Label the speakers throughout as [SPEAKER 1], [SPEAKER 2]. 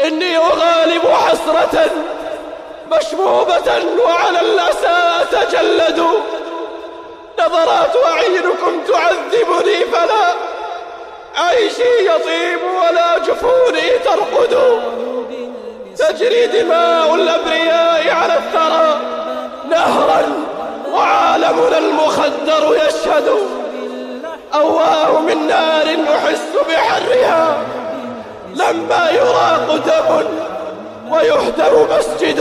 [SPEAKER 1] إني أغالب حسرة مشبوبة وعلى الأسى أتجلد. نظرات أعينكم تعذبني فلا عيشي يطيب ولا جفوني ترقد. تجري دماء الأبرياء على الثرى نهرا وعالمنا المخدر يشهد. أواه من نار أحس بحرها لما يراق دم ويهدم مسجد.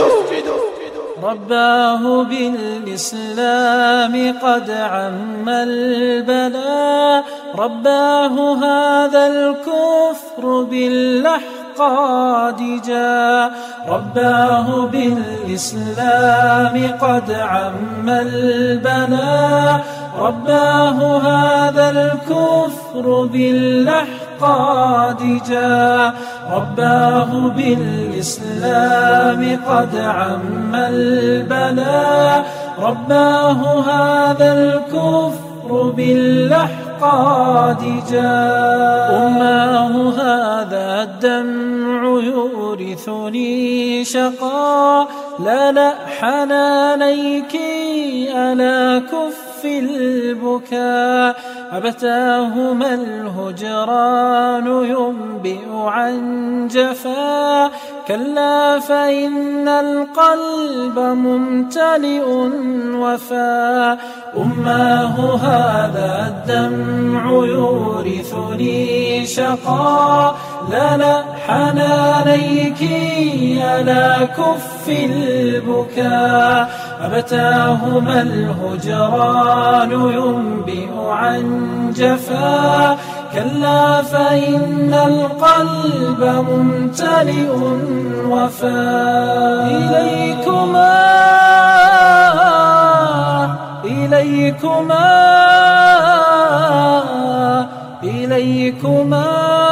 [SPEAKER 2] رباه بالإسلام قد عم البلاء، رباه هذا الكفر بالأحقاد جاء. رباه بالإسلام قد عم البلاء، رباه هذا الكفر بالأحقاد جاء. رباه بالإسلام قد عم البلاء، رباه هذا الكفر بالأحقاد جاء. أماه هذا الدمع يورثني شقا، لا حنانيك ألا كف البكاء. أبتاهما الهجران ينبئ عن جفا، كلا فإن القلب ممتلئ وفا. أماه هذا الدمع يورثني شقا، لا حنانيك ألا كف البكاء. أبتاهما الهجران ينبئ عن جفا، كلا فإن القلب ممتلئ وفا. إليكما إليكما إليكما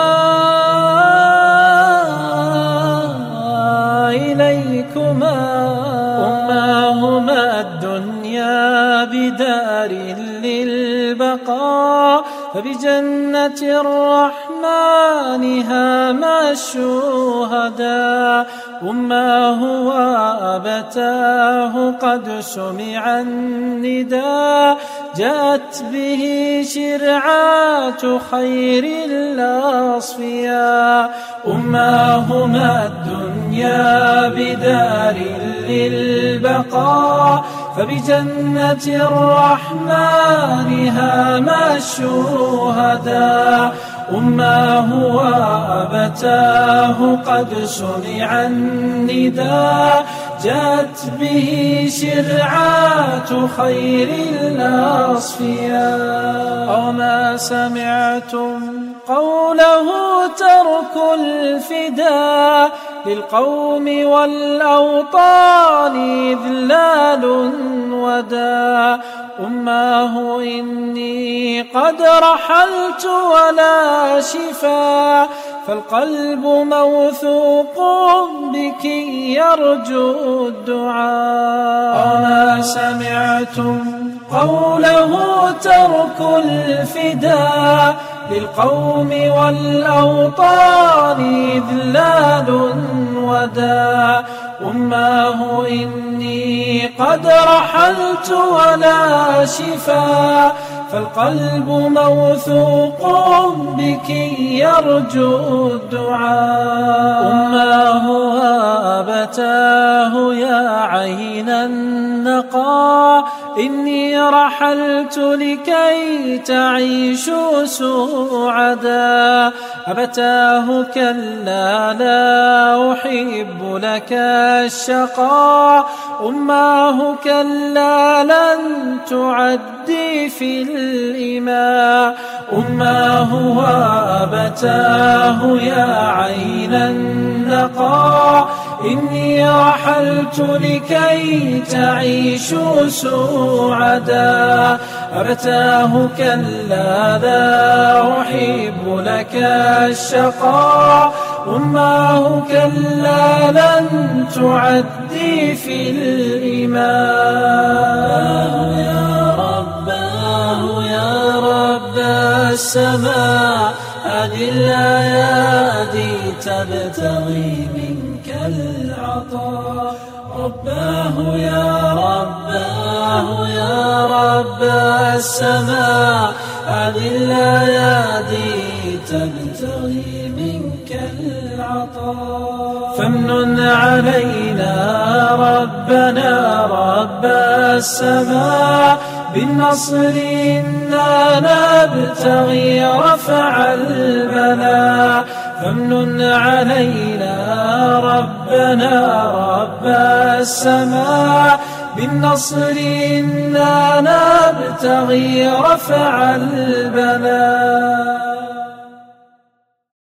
[SPEAKER 2] إليكما. أماهما الدنيا بدار للبقاء، فبجنة الرحمن هاما الشهداء. أماه وأبتاه قد سمع النداء، جاءت به شرعات خير الأصفياء. أماهما الدنيا بدار للبقاء، فبجنة الرحمن هاما الشهداء. أماه وأبتاه قد سمع النداء، جاءت به شرعات خير الأصفياء. أوما سمعتم قوله ترك الفداء، للقوم والأوطان إذلال وداء. أماه إني قد رحلت ولا شفاء، فالقلب موثوق بك يرجو الدعاء. أما سمعتم قوله ترك الفداء، للقوم والأوطان إذلال وداء. أماه إني قد رحلت ولا شفاء، فالقلب موثوق بك يرجو الدعاء. أماه وأبتاه يا عين النقاء، إني رحلت لكي تعيشوا سعدا. أبتاه كلا لا أحب لك الشقاء، أماه كلا لن تعدي في الإماء. أماه وأبتاه يا عين النقاء، إني رحلت لكي تعيشوا سعدا. أبتاه كلا لا أحب لك الشقاء، أماه كلا لن تعدي في الإماء. يا رباه يا رب السماء، هذه الأيادي تبتغي منك العطاء. رباه يا رباه يا رب السماء، هذه الأيادي تبتغي منك العطاء. فامنن علينا ربنا رب السماء بالنصر، إنا نبتغي رفع البلاء. فامنن علينا ربنا رب السماء بالنصر، إنا نبتغي رفع البلاء.